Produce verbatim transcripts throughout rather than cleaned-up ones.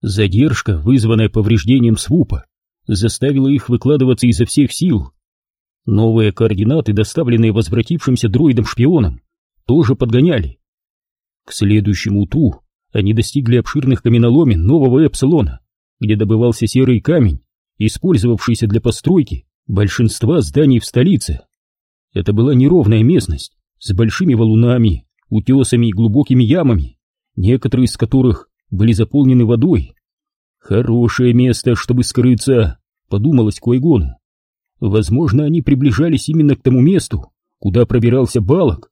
Задержка, вызванная повреждением свупа, заставила их выкладываться изо всех сил. Новые координаты, доставленные возвратившимся дроидом-шпионом, тоже подгоняли. К следующему утру они достигли обширных каменоломен нового Эпсилона, где добывался серый камень, использовавшийся для постройки большинства зданий в столице. Это была неровная местность с большими валунами, утесами и глубокими ямами, некоторые из которых были заполнены водой. «Хорошее место, чтобы скрыться», — подумалось Квай-Гону. Возможно, они приближались именно к тому месту, куда пробирался Балок.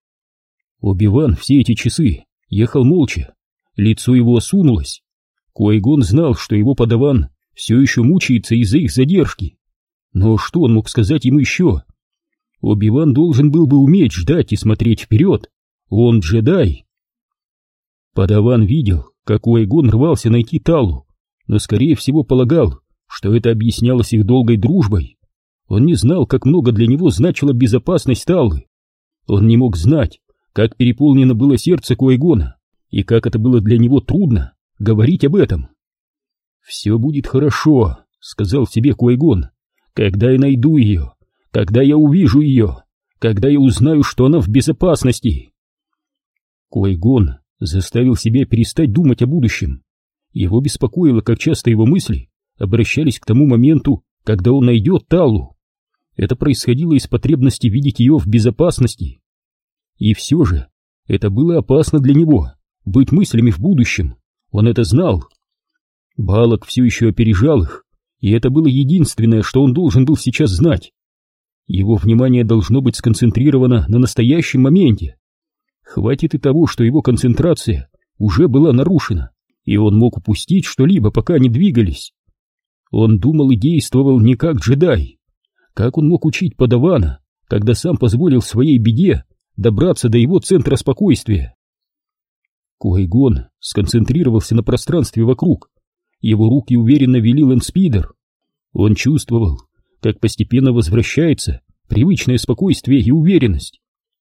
Оби-Ван все эти часы ехал молча, лицо его осунулось. Квай-Гон знал, что его подаван все еще мучается из-за их задержки. Но что он мог сказать ему еще? Оби-Ван должен был бы уметь ждать и смотреть вперед. Он джедай. Подаван видел, как Квай-Гон рвался найти Таллу, но скорее всего полагал, что это объяснялось их долгой дружбой. Он не знал, как много для него значила безопасность Таллы. Он не мог знать, как переполнено было сердце Квай-Гона, и как это было для него трудно говорить об этом. «Все будет хорошо», — сказал себе Квай-Гон, — «когда я найду ее, когда я увижу ее, когда я узнаю, что она в безопасности». Квай-Гон заставил себя перестать думать о будущем. Его беспокоило, как часто его мысли обращались к тому моменту, когда он найдет Таллу. Это происходило из потребности видеть ее в безопасности. И все же это было опасно для него, быть мыслями в будущем. Он это знал. Балок все еще опережал их, и это было единственное, что он должен был сейчас знать. Его внимание должно быть сконцентрировано на настоящем моменте. Хватит и того, что его концентрация уже была нарушена, и он мог упустить что-либо, пока они двигались. Он думал и действовал не как джедай. Как он мог учить подавана, когда сам позволил своей беде добраться до его центра спокойствия? Квай-Гон сконцентрировался на пространстве вокруг. Его руки уверенно вели лэндспидер. Он чувствовал, как постепенно возвращается привычное спокойствие и уверенность.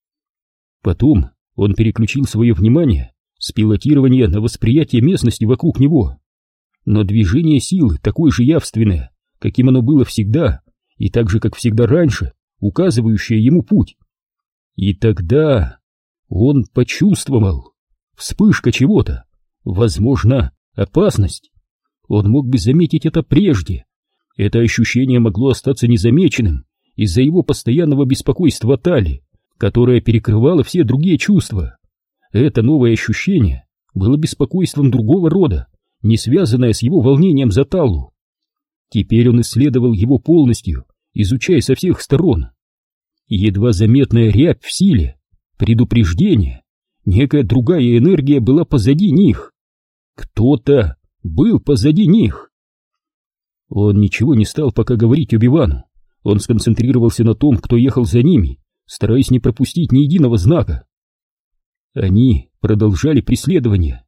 Потом он переключил свое внимание с пилотирования на восприятие местности вокруг него. Но движение силы такое же явственное, каким оно было всегда, и так же, как всегда раньше, указывающее ему путь. И тогда он почувствовал вспышка чего-то, возможно, опасность. Он мог бы заметить это прежде. Это ощущение могло остаться незамеченным из-за его постоянного беспокойства о Талле, которое перекрывало все другие чувства. Это новое ощущение было беспокойством другого рода, не связанное с его волнением за Таллу. Теперь он исследовал его полностью, изучая со всех сторон. Едва заметная рябь в силе, предупреждение, некая другая энергия была позади них. Кто-то был позади них. Он ничего не стал пока говорить Оби-Вану. Он сконцентрировался на том, кто ехал за ними, стараясь не пропустить ни единого знака. Они продолжали преследование.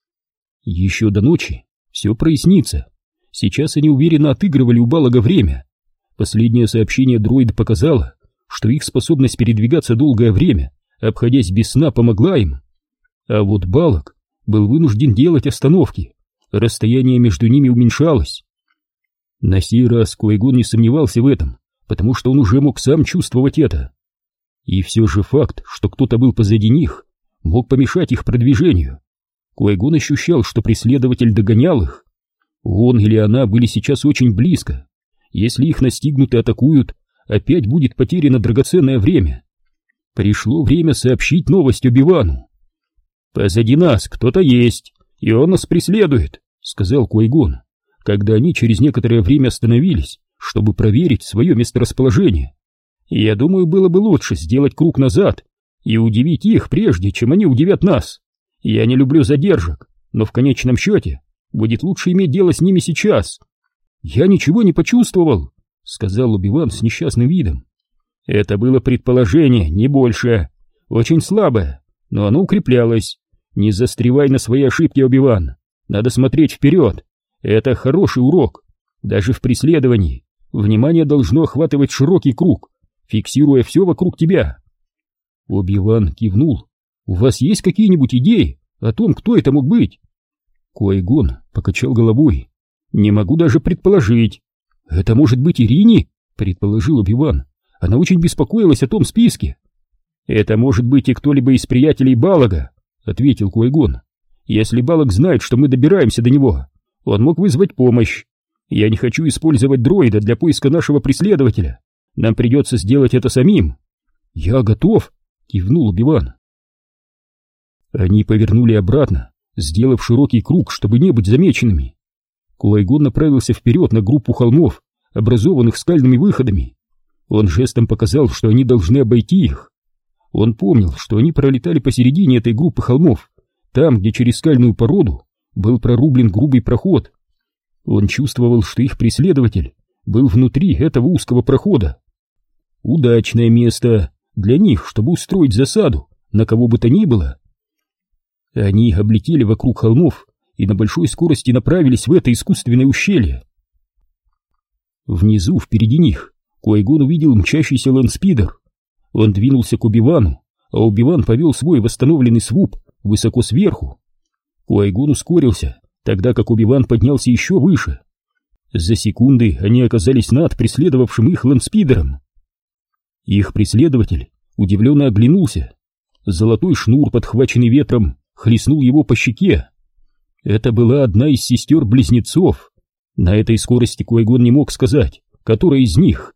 Еще до ночи все прояснится. Сейчас они уверенно отыгрывали у Балага время. Последнее сообщение дроида показало, что их способность передвигаться долгое время, обходясь без сна, помогла им. А вот Балаг был вынужден делать остановки. Расстояние между ними уменьшалось. На сей раз Квай-Гон не сомневался в этом, потому что он уже мог сам чувствовать это. И все же факт, что кто-то был позади них, мог помешать их продвижению. Квай-Гон ощущал, что преследователь догонял их. Он или она были сейчас очень близко. Если их настигнут и атакуют, опять будет потеряно драгоценное время. Пришло время сообщить новость Оби-Вану. «Позади нас кто-то есть, и он нас преследует», — сказал Квай-Гон, когда они через некоторое время остановились, чтобы проверить свое месторасположение. «Я думаю, было бы лучше сделать круг назад и удивить их прежде, чем они удивят нас. Я не люблю задержек, но в конечном счете будет лучше иметь дело с ними сейчас». «Я ничего не почувствовал», — сказал Оби-Ван с несчастным видом. «Это было предположение, не больше. Очень слабое, но оно укреплялось. Не застревай на своей ошибке, Оби-Ван. Надо смотреть вперед. Это хороший урок. Даже в преследовании внимание должно охватывать широкий круг, фиксируя все вокруг тебя». Оби-Ван кивнул. «У вас есть какие-нибудь идеи о том, кто это мог быть?» Куайгон покачал головой. «Не могу даже предположить». «Это может быть Ирине?» — предположил Оби-Ван. «Она очень беспокоилась о том списке». «Это может быть и кто-либо из приятелей Балага», — ответил Куайгон. «Если Балаг знает, что мы добираемся до него, он мог вызвать помощь. Я не хочу использовать дроида для поиска нашего преследователя. Нам придется сделать это самим». «Я готов», — кивнул Оби-Ван. Они повернули обратно, сделав широкий круг, чтобы не быть замеченными. Куайгон направился вперед на группу холмов, образованных скальными выходами. Он жестом показал, что они должны обойти их. Он помнил, что они пролетали посередине этой группы холмов, там, где через скальную породу был прорублен грубый проход. Он чувствовал, что их преследователь был внутри этого узкого прохода. Удачное место для них, чтобы устроить засаду на кого бы то ни было. Они облетели вокруг холмов и на большой скорости направились в это искусственное ущелье. Внизу, впереди них, Куайгон увидел мчащийся лэндспидер. Он двинулся к Оби-Вану, а Оби-Ван повел свой восстановленный свуп высоко сверху. Куайгон ускорился, тогда как Оби-Ван поднялся еще выше. За секунды они оказались над преследовавшим их лэндспидером. Их преследователь удивленно оглянулся. Золотой шнур, подхваченный ветром, хлестнул его по щеке. Это была одна из сестер-близнецов. На этой скорости Куайгон не мог сказать, которая из них.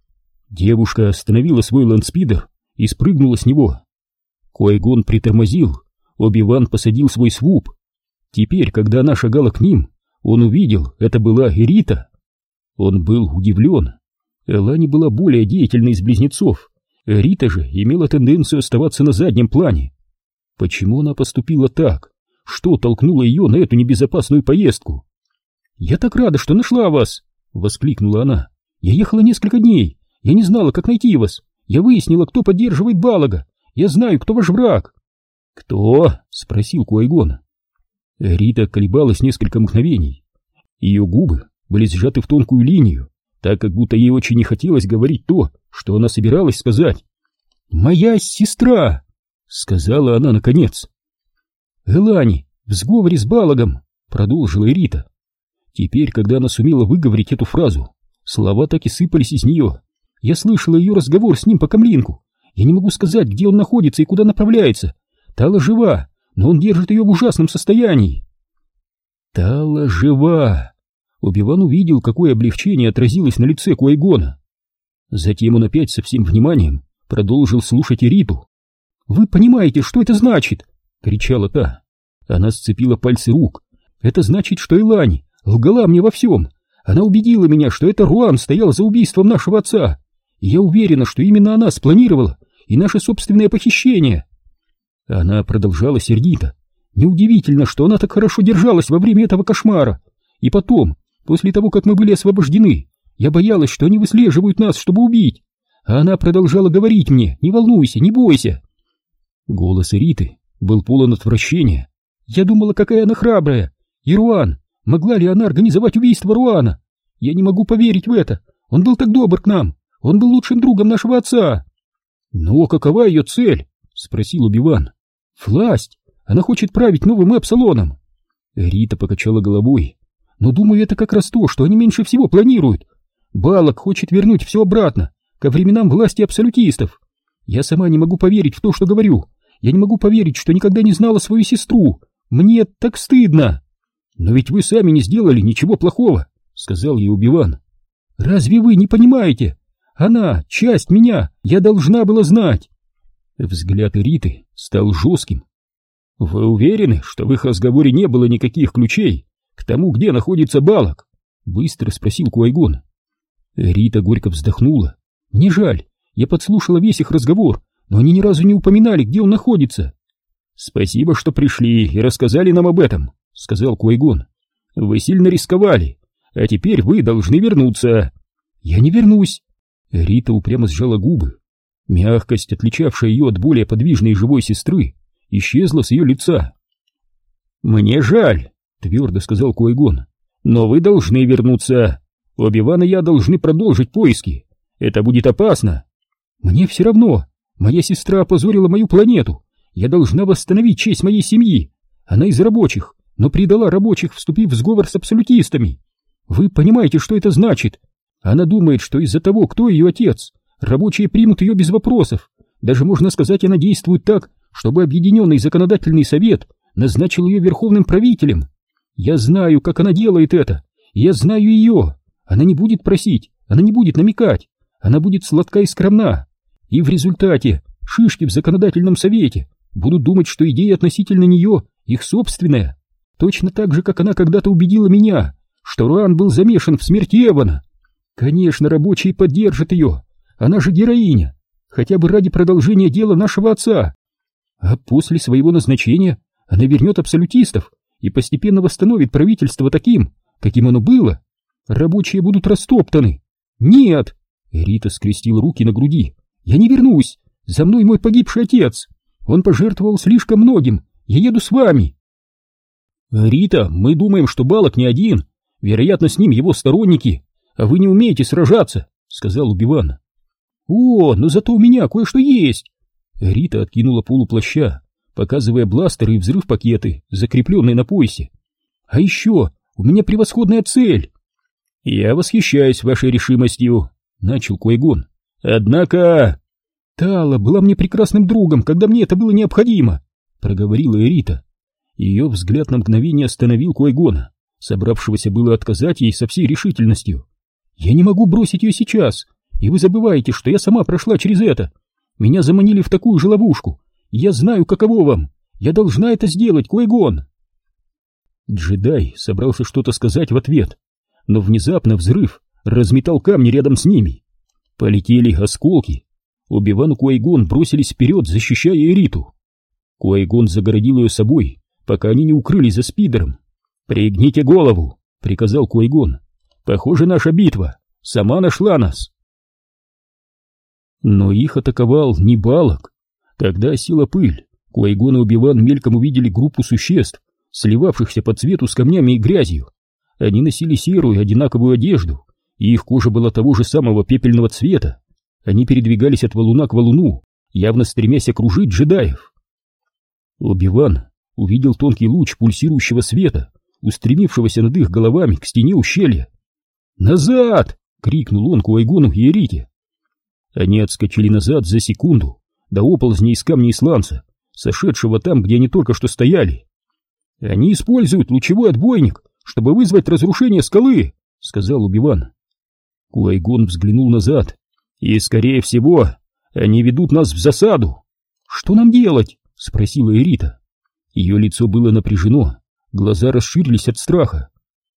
Девушка остановила свой лэндспидер и спрыгнула с него. Куайгон притормозил, Оби-Ван посадил свой свуп. Теперь, когда она шагала к ним, он увидел, это была Ирита. Он был удивлен. Элани была более деятельной из близнецов. Рита же имела тенденцию оставаться на заднем плане. Почему она поступила так? Что толкнуло ее на эту небезопасную поездку? «Я так рада, что нашла вас!» — воскликнула она. «Я ехала несколько дней. Я не знала, как найти вас. Я выяснила, кто поддерживает Балага. Я знаю, кто ваш враг». «Кто?» — спросил Куайгон. Рита колебалась несколько мгновений. Ее губы были сжаты в тонкую линию, так как будто ей очень не хотелось говорить то, что она собиралась сказать. «Моя сестра!» — сказала она наконец. «Элани в сговоре с Балагом», — продолжила Рита. Теперь, когда она сумела выговорить эту фразу, слова так и сыпались из нее. «Я слышала ее разговор с ним по камлинку. Я не могу сказать, где он находится и куда направляется. Тала жива, но он держит ее в ужасном состоянии». «Тала жива!» Оби-Ван увидел, какое облегчение отразилось на лице Куайгона. Затем он опять со всем вниманием продолжил слушать Риту. «Вы понимаете, что это значит?» — кричала та. Она сцепила пальцы рук. «Это значит, что Элани лгала мне во всем. Она убедила меня, что это Руан стоял за убийством нашего отца. И я уверена, что именно она спланировала и наше собственное похищение». Она продолжала сердито. «Неудивительно, что она так хорошо держалась во время этого кошмара. И потом, после того, как мы были освобождены, я боялась, что они выслеживают нас, чтобы убить. А она продолжала говорить мне: не волнуйся, не бойся». Голос Риты был полон отвращения. «Я думала, какая она храбрая. И Руан, могла ли она организовать убийство Руана? Я не могу поверить в это. Он был так добр к нам. Он был лучшим другом нашего отца». «Но какова ее цель?» — спросил Оби-Ван. «Власть. Она хочет править новым Эпсилоном». Рита покачала головой. «Но думаю, это как раз то, что они меньше всего планируют. Балаг хочет вернуть все обратно, ко временам власти абсолютистов. Я сама не могу поверить в то, что говорю. Я не могу поверить, что никогда не знала свою сестру. Мне так стыдно». «Но ведь вы сами не сделали ничего плохого», — сказал ей Оби-Ван. «Разве вы не понимаете? Она — часть меня, я должна была знать». Взгляд Риты стал жестким. «Вы уверены, что в их разговоре не было никаких ключей к тому, где находится Балаг?» — быстро спросил Куайгон. Рита горько вздохнула. «Мне жаль, я подслушала весь их разговор, но они ни разу не упоминали, где он находится». «Спасибо, что пришли и рассказали нам об этом», — сказал Куайгон. «Вы сильно рисковали, а теперь вы должны вернуться». «Я не вернусь». Рита упрямо сжала губы. Мягкость, отличавшая ее от более подвижной и живой сестры, исчезла с ее лица. «Мне жаль», — твердо сказал Куайгон, — «но вы должны вернуться. Оби-Ван и я должны продолжить поиски. Это будет опасно». «Мне все равно. Моя сестра опозорила мою планету. Я должна восстановить честь моей семьи. Она из рабочих. но предала рабочих, вступив в сговор с абсолютистами. Вы понимаете, что это значит? Она думает, что из-за того, кто ее отец, рабочие примут ее без вопросов. Даже, можно сказать, она действует так, чтобы Объединенный законодательный совет назначил ее верховным правителем. Я знаю, как она делает это. Я знаю ее. Она не будет просить, она не будет намекать. Она будет сладка и скромна. И в результате шишки в законодательном совете будут думать, что идея относительно нее их собственная. Точно так же, как она когда-то убедила меня, что Руан был замешан в смерти Эвана. Конечно, рабочие поддержат ее. Она же героиня. Хотя бы ради продолжения дела нашего отца. А после своего назначения она вернет абсолютистов и постепенно восстановит правительство таким, каким оно было. Рабочие будут растоптаны. Нет! Рита скрестила руки на груди. Я не вернусь. За мной мой погибший отец. Он пожертвовал слишком многим. Я еду с вами. Рита, мы думаем, что Балок не один. Вероятно, с ним его сторонники. А вы не умеете сражаться, сказал Убиван. О, но зато у меня кое-что есть. Рита откинула полу плаща, показывая бластеры и взрыв-пакеты, закрепленные на поясе. А еще у меня превосходная цель. Я восхищаюсь вашей решимостью, начал Куайгон. Однако... Тала была мне прекрасным другом, когда мне это было необходимо, проговорила Рита. Ее взгляд на мгновение остановил Куайгона, собравшегося было отказать ей со всей решительностью. Я не могу бросить ее сейчас, и вы забываете, что я сама прошла через это. Меня заманили в такую же ловушку. Я знаю, каково вам. Я должна это сделать, Куайгон. Джедай собрался что-то сказать в ответ, но внезапно взрыв разметал камни рядом с ними. Полетели осколки. Оби-Ван и Куайгон бросились вперед, защищая Эриту. Куайгон загородил ее собой, пока они не укрылись за спидером. «Пригните голову!» — приказал Куайгон. «Похоже, наша битва сама нашла нас!» Но их атаковал не Балок. Когда осела пыль, Куайгон и Оби-Ван мельком увидели группу существ, сливавшихся по цвету с камнями и грязью. Они носили серую одинаковую одежду, и их кожа была того же самого пепельного цвета. Они передвигались от валуна к валуну, явно стремясь окружить джедаев. Оби-Ван увидел тонкий луч пульсирующего света, устремившегося над их головами к стене ущелья. «Назад!» — крикнул он Куайгону и Эрите. Они отскочили назад за секунду до оползня из камня исландца, сошедшего там, где они только что стояли. «Они используют лучевой отбойник, чтобы вызвать разрушение скалы», — сказал Оби-Ван. Куайгон взглянул назад. «И, скорее всего, они ведут нас в засаду». «Что нам делать?» — спросила Эрита. Ее лицо было напряжено, глаза расширились от страха.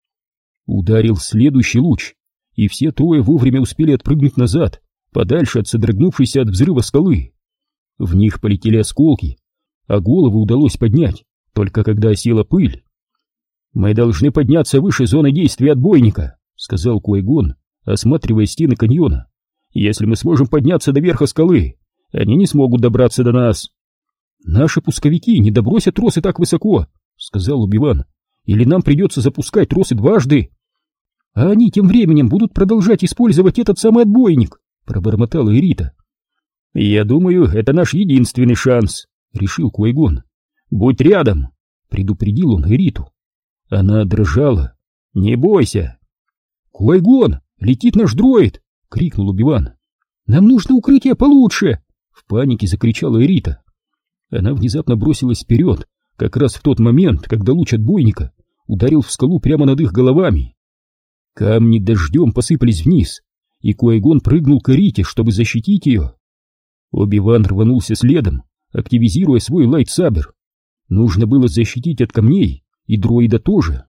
Ударил следующий луч, и все трое вовремя успели отпрыгнуть назад, подальше от содрогнувшейся от взрыва скалы. В них полетели осколки, а головы удалось поднять, только когда осела пыль. «Мы должны подняться выше зоны действия отбойника», — сказал Куайгон, осматривая стены каньона. «Если мы сможем подняться до верха скалы, они не смогут добраться до нас». «Наши пусковики не добросят тросы так высоко», — сказал Оби-Ван. «Или нам придется запускать тросы дважды». «А они тем временем будут продолжать использовать этот самый отбойник», — пробормотала Эрита. «Я думаю, это наш единственный шанс», — решил Куайгон. «Будь рядом», — предупредил он Эриту. Она дрожала. «Не бойся». «Куайгон, летит наш дроид!» — крикнул Оби-Ван. «Нам нужно укрытие получше!» — в панике закричала Эрита. Она внезапно бросилась вперед, как раз в тот момент, когда луч отбойника ударил в скалу прямо над их головами. Камни дождем посыпались вниз, и Куайгон прыгнул к Эрите, чтобы защитить ее. Оби-Ван рванулся следом, активизируя свой лайтсабер. Нужно было защитить от камней и дроида тоже.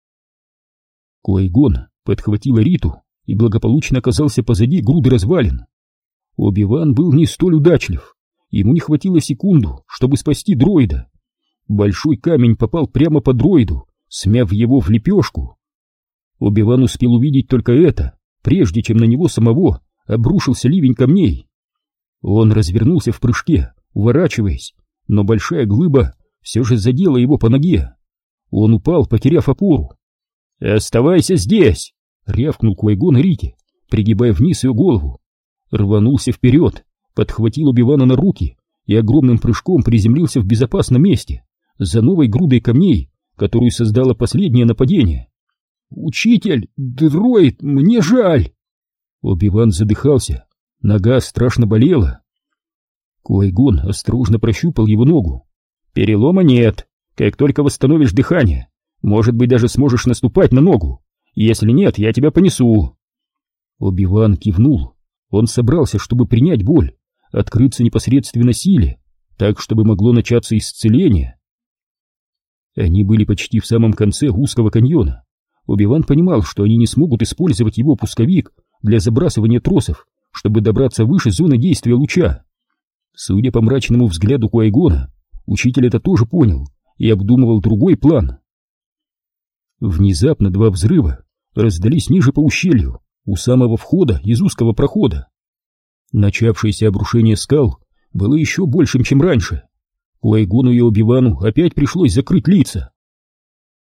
Куайгон подхватил Эриту и благополучно оказался позади груды развалин. Оби-Ван был не столь удачлив. Ему не хватило секунду, чтобы спасти дроида. Большой камень попал прямо по дроиду, смяв его в лепешку. Оби-Ван успел увидеть только это, прежде чем на него самого обрушился ливень камней. Он развернулся в прыжке, уворачиваясь, но большая глыба все же задела его по ноге. Он упал, потеряв опору. «Оставайся здесь!» — рявкнул Куайгон Эрите, пригибая вниз ее голову. Рванулся вперед, подхватил Оби-Вана на руки и огромным прыжком приземлился в безопасном месте, за новой грудой камней, которую создало последнее нападение. «Учитель, дроид, мне жаль!» Оби-Ван задыхался, нога страшно болела. Qui-Gon осторожно прощупал его ногу. «Перелома нет. Как только восстановишь дыхание, может быть, даже сможешь наступать на ногу. Если нет, я тебя понесу». Оби-Ван кивнул. Он собрался, чтобы принять боль, открыться непосредственно силе, так, чтобы могло начаться исцеление. Они были почти в самом конце узкого каньона. Оби-Ван понимал, что они не смогут использовать его пусковик для забрасывания тросов, чтобы добраться выше зоны действия луча. Судя по мрачному взгляду Qui-Гона, учитель это тоже понял и обдумывал другой план. Внезапно два взрыва раздались ниже по ущелью, у самого входа из узкого прохода. Начавшееся обрушение скал было еще большим, чем раньше. Qui-Гону и Оби-Вану опять пришлось закрыть лица.